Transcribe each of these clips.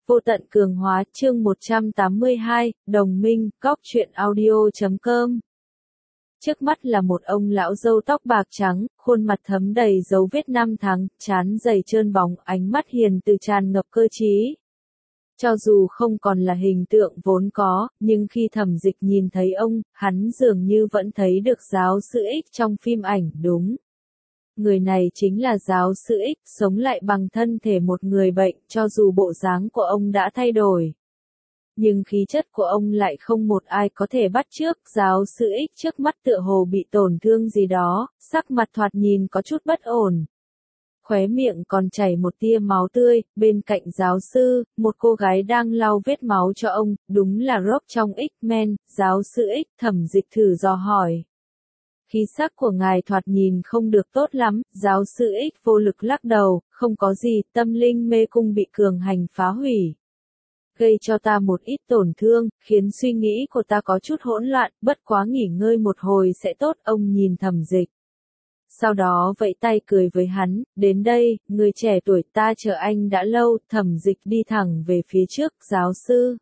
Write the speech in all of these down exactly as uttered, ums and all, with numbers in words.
Vô tận cường hóa chương một trăm tám mươi hai, đồng minh, góc truyện audio chấm com. Trước mắt là một ông lão râu tóc bạc trắng, khuôn mặt thấm đầy dấu vết năm tháng, trán dày trơn bóng, ánh mắt hiền từ tràn ngập cơ trí. Cho dù không còn là hình tượng vốn có, nhưng khi Thẩm Dịch nhìn thấy ông, hắn dường như vẫn thấy được giáo sư X trong phim ảnh, đúng. Người này chính là giáo sư X, sống lại bằng thân thể một người bệnh, cho dù bộ dáng của ông đã thay đổi. Nhưng khí chất của ông lại không một ai có thể bắt chước, giáo sư X trước mắt tựa hồ bị tổn thương gì đó, sắc mặt thoạt nhìn có chút bất ổn. Khóe miệng còn chảy một tia máu tươi, bên cạnh giáo sư, một cô gái đang lau vết máu cho ông, đúng là Rock trong X-Men, giáo sư X. Thẩm Dịch thử dò hỏi. Khí sắc của ngài thoạt nhìn không được tốt lắm, giáo sư X vô lực lắc đầu, không có gì, tâm linh mê cung bị cường hành phá hủy. Gây cho ta một ít tổn thương, khiến suy nghĩ của ta có chút hỗn loạn, bất quá nghỉ ngơi một hồi sẽ tốt, ông nhìn Thẩm Dịch. Sau đó vẫy tay cười với hắn, đến đây, người trẻ tuổi ta chờ anh đã lâu, Thẩm Dịch đi thẳng về phía trước, giáo sư.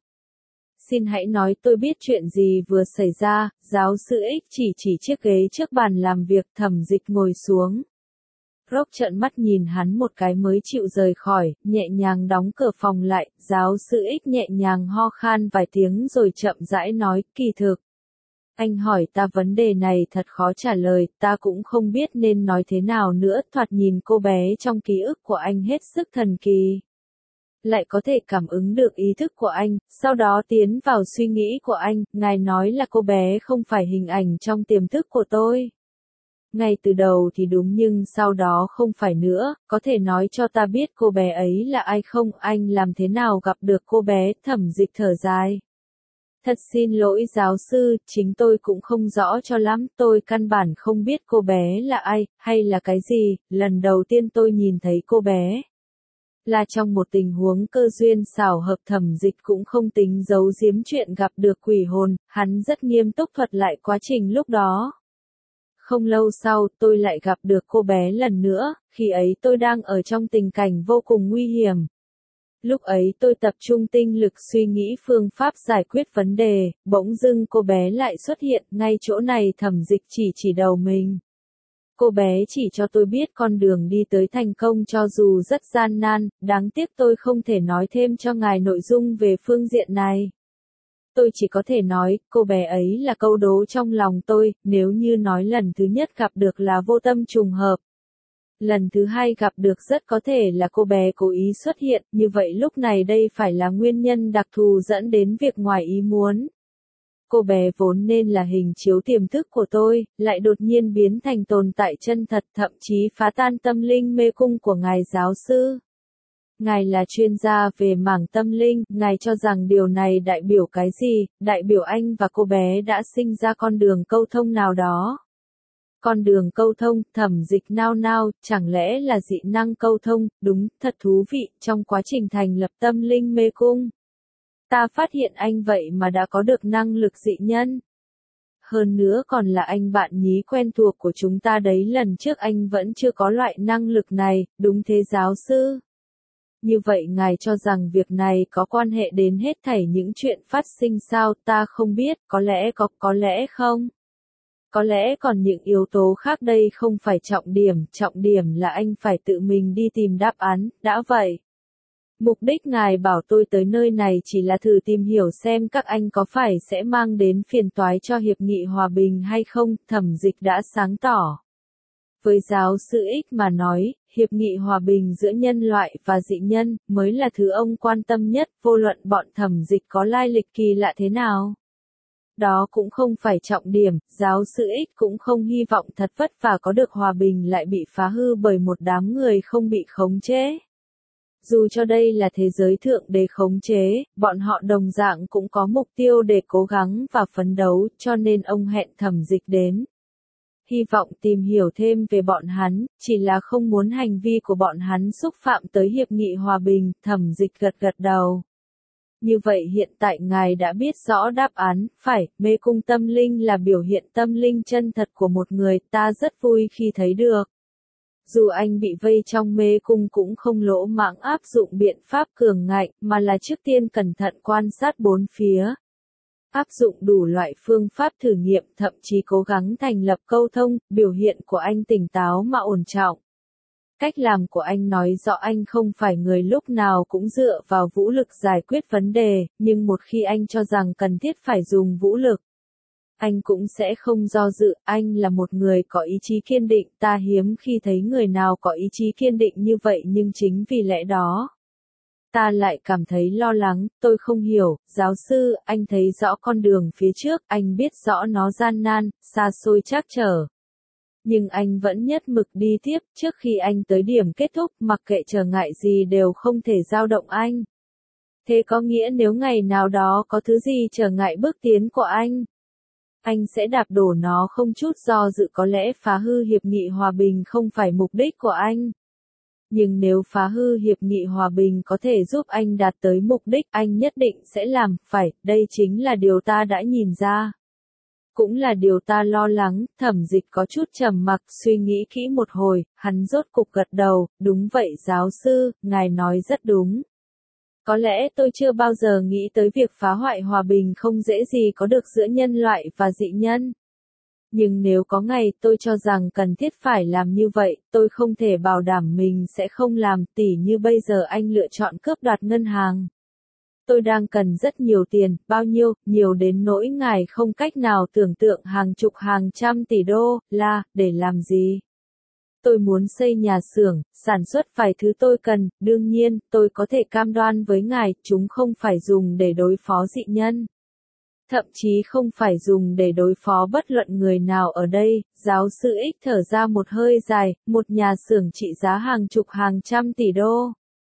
Xin hãy nói tôi biết chuyện gì vừa xảy ra, giáo sư X chỉ chỉ chiếc ghế trước bàn làm việc. Thẩm Dịch ngồi xuống. Rock trợn mắt nhìn hắn một cái mới chịu rời khỏi, nhẹ nhàng đóng cửa phòng lại, giáo sư X nhẹ nhàng ho khan vài tiếng rồi chậm rãi nói, kỳ thực. Anh hỏi ta vấn đề này thật khó trả lời, ta cũng không biết nên nói thế nào nữa, thoạt nhìn cô bé trong ký ức của anh hết sức thần kỳ. Lại có thể cảm ứng được ý thức của anh, sau đó tiến vào suy nghĩ của anh, ngài nói là cô bé không phải hình ảnh trong tiềm thức của tôi. Ngay từ đầu thì đúng nhưng sau đó không phải nữa, có thể nói cho ta biết cô bé ấy là ai không, anh làm thế nào gặp được cô bé, Thẩm Dịch thở dài. Thật xin lỗi giáo sư, chính tôi cũng không rõ cho lắm, tôi căn bản không biết cô bé là ai, hay là cái gì, lần đầu tiên tôi nhìn thấy cô bé. Là trong một tình huống cơ duyên xảo hợp. Thẩm Dịch cũng không tính giấu giếm chuyện gặp được quỷ hồn, hắn rất nghiêm túc thuật lại quá trình lúc đó. Không lâu sau, tôi lại gặp được cô bé lần nữa, khi ấy tôi đang ở trong tình cảnh vô cùng nguy hiểm. Lúc ấy tôi tập trung tinh lực suy nghĩ phương pháp giải quyết vấn đề, bỗng dưng cô bé lại xuất hiện, ngay chỗ này. Thẩm Dịch chỉ chỉ đầu mình. Cô bé chỉ cho tôi biết con đường đi tới thành công cho dù rất gian nan, đáng tiếc tôi không thể nói thêm cho ngài nội dung về phương diện này. Tôi chỉ có thể nói, cô bé ấy là câu đố trong lòng tôi, nếu như nói lần thứ nhất gặp được là vô tâm trùng hợp. Lần thứ hai gặp được rất có thể là cô bé cố ý xuất hiện, như vậy lúc này đây phải là nguyên nhân đặc thù dẫn đến việc ngoài ý muốn. Cô bé vốn nên là hình chiếu tiềm thức của tôi, lại đột nhiên biến thành tồn tại chân thật, thậm chí phá tan tâm linh mê cung của ngài giáo sư. Ngài là chuyên gia về mảng tâm linh, ngài cho rằng điều này đại biểu cái gì, đại biểu anh và cô bé đã sinh ra con đường câu thông nào đó. Con đường câu thông, Thẩm Dịch nao nao, chẳng lẽ là dị năng câu thông, đúng, thật thú vị, trong quá trình thành lập tâm linh mê cung. Ta phát hiện anh vậy mà đã có được năng lực dị nhân. Hơn nữa còn là anh bạn nhí quen thuộc của chúng ta đấy, lần trước anh vẫn chưa có loại năng lực này, đúng thế giáo sư. Như vậy ngài cho rằng việc này có quan hệ đến hết thảy những chuyện phát sinh sao, ta không biết, có lẽ có, có lẽ không. Có lẽ còn những yếu tố khác đây không phải trọng điểm, trọng điểm là anh phải tự mình đi tìm đáp án, đã vậy. Mục đích ngài bảo tôi tới nơi này chỉ là thử tìm hiểu xem các anh có phải sẽ mang đến phiền toái cho hiệp nghị hòa bình hay không, Thẩm Dịch đã sáng tỏ. Với giáo sư X mà nói, hiệp nghị hòa bình giữa nhân loại và dị nhân mới là thứ ông quan tâm nhất, vô luận bọn Thẩm Dịch có lai lịch kỳ lạ thế nào. Đó cũng không phải trọng điểm, giáo sư X cũng không hy vọng thật vất vả có được hòa bình lại bị phá hư bởi một đám người không bị khống chế. Dù cho đây là thế giới thượng đế khống chế, bọn họ đồng dạng cũng có mục tiêu để cố gắng và phấn đấu, cho nên ông hẹn Thẩm Dịch đến. Hy vọng tìm hiểu thêm về bọn hắn, chỉ là không muốn hành vi của bọn hắn xúc phạm tới hiệp nghị hòa bình. Thẩm Dịch gật gật đầu. Như vậy hiện tại ngài đã biết rõ đáp án, phải, mê cung tâm linh là biểu hiện tâm linh chân thật của một người, ta rất vui khi thấy được. Dù anh bị vây trong mê cung cũng không lỗ mãng áp dụng biện pháp cường ngạnh, mà là trước tiên cẩn thận quan sát bốn phía. Áp dụng đủ loại phương pháp thử nghiệm, thậm chí cố gắng thành lập câu thông, biểu hiện của anh tỉnh táo mà ổn trọng. Cách làm của anh nói rõ anh không phải người lúc nào cũng dựa vào vũ lực giải quyết vấn đề, nhưng một khi anh cho rằng cần thiết phải dùng vũ lực, anh cũng sẽ không do dự. Anh là một người có ý chí kiên định, ta hiếm khi thấy người nào có ý chí kiên định như vậy, nhưng chính vì lẽ đó ta lại cảm thấy lo lắng. Tôi không hiểu, giáo sư, anh thấy rõ con đường phía trước, anh biết rõ nó gian nan, xa xôi trắc trở. Nhưng anh vẫn nhất mực đi tiếp, trước khi anh tới điểm kết thúc, mặc kệ trở ngại gì đều không thể dao động anh. Thế có nghĩa nếu ngày nào đó có thứ gì trở ngại bước tiến của anh, anh sẽ đạp đổ nó không chút do dự. Có lẽ phá hư hiệp nghị hòa bình không phải mục đích của anh. Nhưng nếu phá hư hiệp nghị hòa bình có thể giúp anh đạt tới mục đích, anh nhất định sẽ làm. Phải, đây chính là điều ta đã nhìn ra. Cũng là điều ta lo lắng. Thẩm Dịch có chút trầm mặc, suy nghĩ kỹ một hồi, hắn rốt cục gật đầu. Đúng vậy giáo sư, ngài nói rất đúng. Có lẽ tôi chưa bao giờ nghĩ tới việc phá hoại hòa bình không dễ gì có được giữa nhân loại và dị nhân. Nhưng nếu có ngày tôi cho rằng cần thiết phải làm như vậy, tôi không thể bảo đảm mình sẽ không làm. Tỉ như bây giờ anh lựa chọn cướp đoạt ngân hàng. Tôi đang cần rất nhiều tiền, bao nhiêu, nhiều đến nỗi ngài không cách nào tưởng tượng, hàng chục hàng trăm tỷ đô la, để làm gì? Tôi muốn xây nhà xưởng, sản xuất vài thứ tôi cần, đương nhiên, tôi có thể cam đoan với ngài, chúng không phải dùng để đối phó dị nhân. Thậm chí không phải dùng để đối phó bất luận người nào ở đây. Giáo sư X thở ra một hơi dài, một nhà xưởng trị giá hàng chục hàng trăm tỷ đô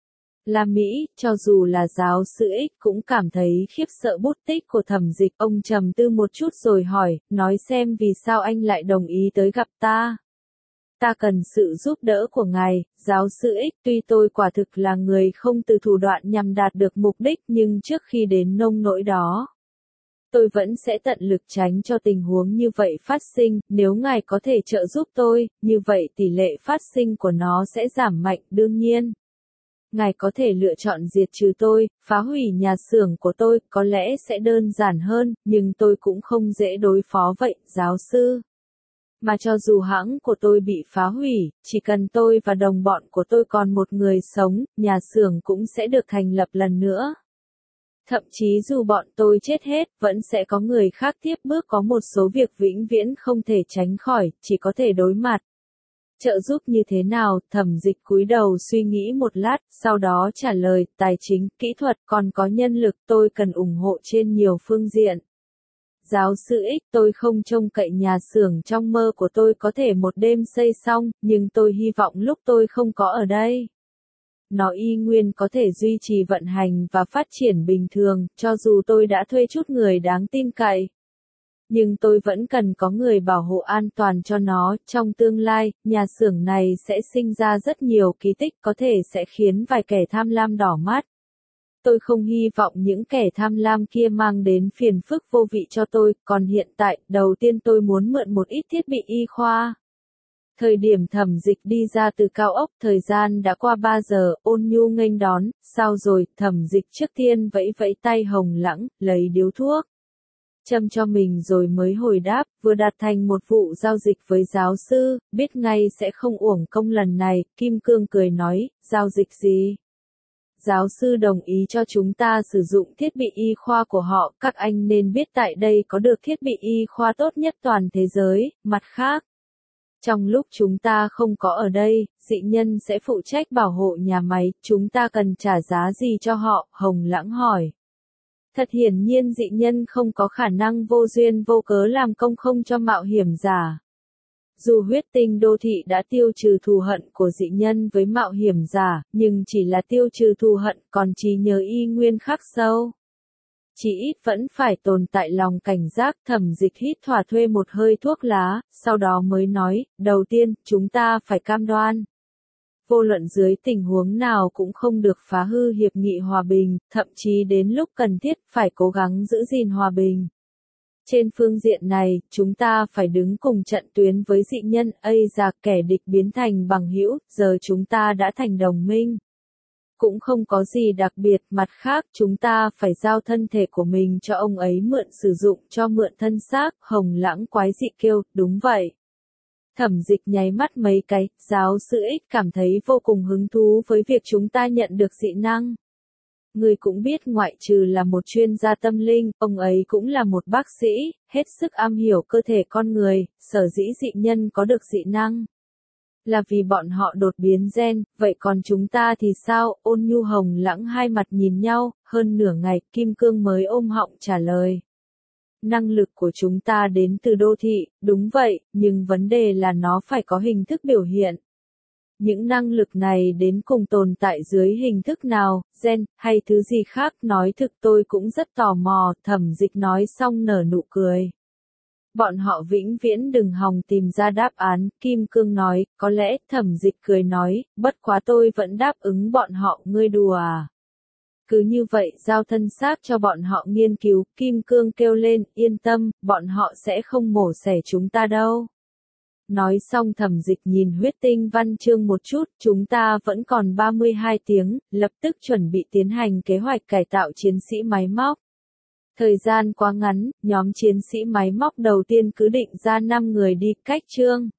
la Mỹ, cho dù là giáo sư X cũng cảm thấy khiếp sợ. Bút tích của Thẩm Dịch, ông trầm tư một chút rồi hỏi, nói xem vì sao anh lại đồng ý tới gặp ta. Ta cần sự giúp đỡ của ngài, giáo sư X, tuy tôi quả thực là người không từ thủ đoạn nhằm đạt được mục đích, nhưng trước khi đến nông nỗi đó, tôi vẫn sẽ tận lực tránh cho tình huống như vậy phát sinh. Nếu ngài có thể trợ giúp tôi, như vậy tỷ lệ phát sinh của nó sẽ giảm mạnh. Đương nhiên, ngài có thể lựa chọn diệt trừ tôi, phá hủy nhà xưởng của tôi, có lẽ sẽ đơn giản hơn, nhưng tôi cũng không dễ đối phó vậy, giáo sư. Mà cho dù hãng của tôi bị phá hủy, chỉ cần tôi và đồng bọn của tôi còn một người sống, nhà xưởng cũng sẽ được thành lập lần nữa. Thậm chí dù bọn tôi chết hết, vẫn sẽ có người khác tiếp bước. Có một số việc vĩnh viễn không thể tránh khỏi, chỉ có thể đối mặt. Trợ giúp như thế nào? Thẩm Dịch cúi đầu suy nghĩ một lát, sau đó trả lời, tài chính, kỹ thuật, còn có nhân lực, tôi cần ủng hộ trên nhiều phương diện. Giáo sư X, tôi không trông cậy nhà xưởng trong mơ của tôi có thể một đêm xây xong, nhưng tôi hy vọng lúc tôi không có ở đây, nó y nguyên có thể duy trì vận hành và phát triển bình thường, cho dù tôi đã thuê chút người đáng tin cậy. Nhưng tôi vẫn cần có người bảo hộ an toàn cho nó. Trong tương lai, nhà xưởng này sẽ sinh ra rất nhiều kỳ tích, có thể sẽ khiến vài kẻ tham lam đỏ mắt. Tôi không hy vọng những kẻ tham lam kia mang đến phiền phức vô vị cho tôi, còn hiện tại, đầu tiên tôi muốn mượn một ít thiết bị y khoa. Thời điểm Thẩm Dịch đi ra từ cao ốc, thời gian đã qua ba giờ, Ôn Nhu nghênh đón, sao rồi? Thẩm Dịch trước tiên vẫy vẫy tay Hồng Lãng, lấy điếu thuốc, châm cho mình rồi mới hồi đáp, vừa đạt thành một vụ giao dịch với giáo sư, biết ngay sẽ không uổng công lần này. Kim Cương cười nói, giao dịch gì? Giáo sư đồng ý cho chúng ta sử dụng thiết bị y khoa của họ, các anh nên biết tại đây có được thiết bị y khoa tốt nhất toàn thế giới. Mặt khác, trong lúc chúng ta không có ở đây, dị nhân sẽ phụ trách bảo hộ nhà máy, chúng ta cần trả giá gì cho họ? Hồng Lãng hỏi. Thật hiển nhiên dị nhân không có khả năng vô duyên vô cớ làm công không cho mạo hiểm giả. Dù huyết tinh đô thị đã tiêu trừ thù hận của dị nhân với mạo hiểm giả, nhưng chỉ là tiêu trừ thù hận, còn trí nhớ y nguyên khắc sâu. Chỉ ít vẫn phải tồn tại lòng cảnh giác. Thẩm Dịch hít thỏa thuê một hơi thuốc lá, sau đó mới nói, đầu tiên, chúng ta phải cam đoan. Vô luận dưới tình huống nào cũng không được phá hư hiệp nghị hòa bình, thậm chí đến lúc cần thiết phải cố gắng giữ gìn hòa bình. Trên phương diện này, chúng ta phải đứng cùng trận tuyến với dị nhân, ây già kẻ địch biến thành bằng hữu, giờ chúng ta đã thành đồng minh. Cũng không có gì đặc biệt, mặt khác chúng ta phải giao thân thể của mình cho ông ấy mượn sử dụng cho mượn thân xác, Hồng Lãng quái dị kêu, đúng vậy. Thẩm Dịch nháy mắt mấy cái, giáo sư X cảm thấy vô cùng hứng thú với việc chúng ta nhận được dị năng. Người cũng biết ngoại trừ là một chuyên gia tâm linh, ông ấy cũng là một bác sĩ, hết sức am hiểu cơ thể con người, sở dĩ dị nhân có được dị năng. Là vì bọn họ đột biến gen, vậy còn chúng ta thì sao? Ôn Nhu Hồng Lãng hai mặt nhìn nhau, hơn nửa ngày, Kim Cương mới ôm họng trả lời. Năng lực của chúng ta đến từ đô thị, đúng vậy, nhưng vấn đề là nó phải có hình thức biểu hiện. Những năng lực này đến cùng tồn tại dưới hình thức nào, gen, hay thứ gì khác, nói thực tôi cũng rất tò mò, Thẩm Dịch nói xong nở nụ cười. Bọn họ vĩnh viễn đừng hòng tìm ra đáp án, Kim Cương nói, có lẽ, Thẩm Dịch cười nói, bất quá tôi vẫn đáp ứng bọn họ, ngươi đùa à. Cứ như vậy giao thân xác cho bọn họ nghiên cứu, Kim Cương kêu lên, yên tâm, bọn họ sẽ không mổ xẻ chúng ta đâu. Nói xong Thẩm Dịch nhìn huyết tinh văn chương một chút, chúng ta vẫn còn ba mươi hai tiếng, lập tức chuẩn bị tiến hành kế hoạch cải tạo chiến sĩ máy móc. Thời gian quá ngắn, nhóm chiến sĩ máy móc đầu tiên cứ định ra năm người đi, cách chương.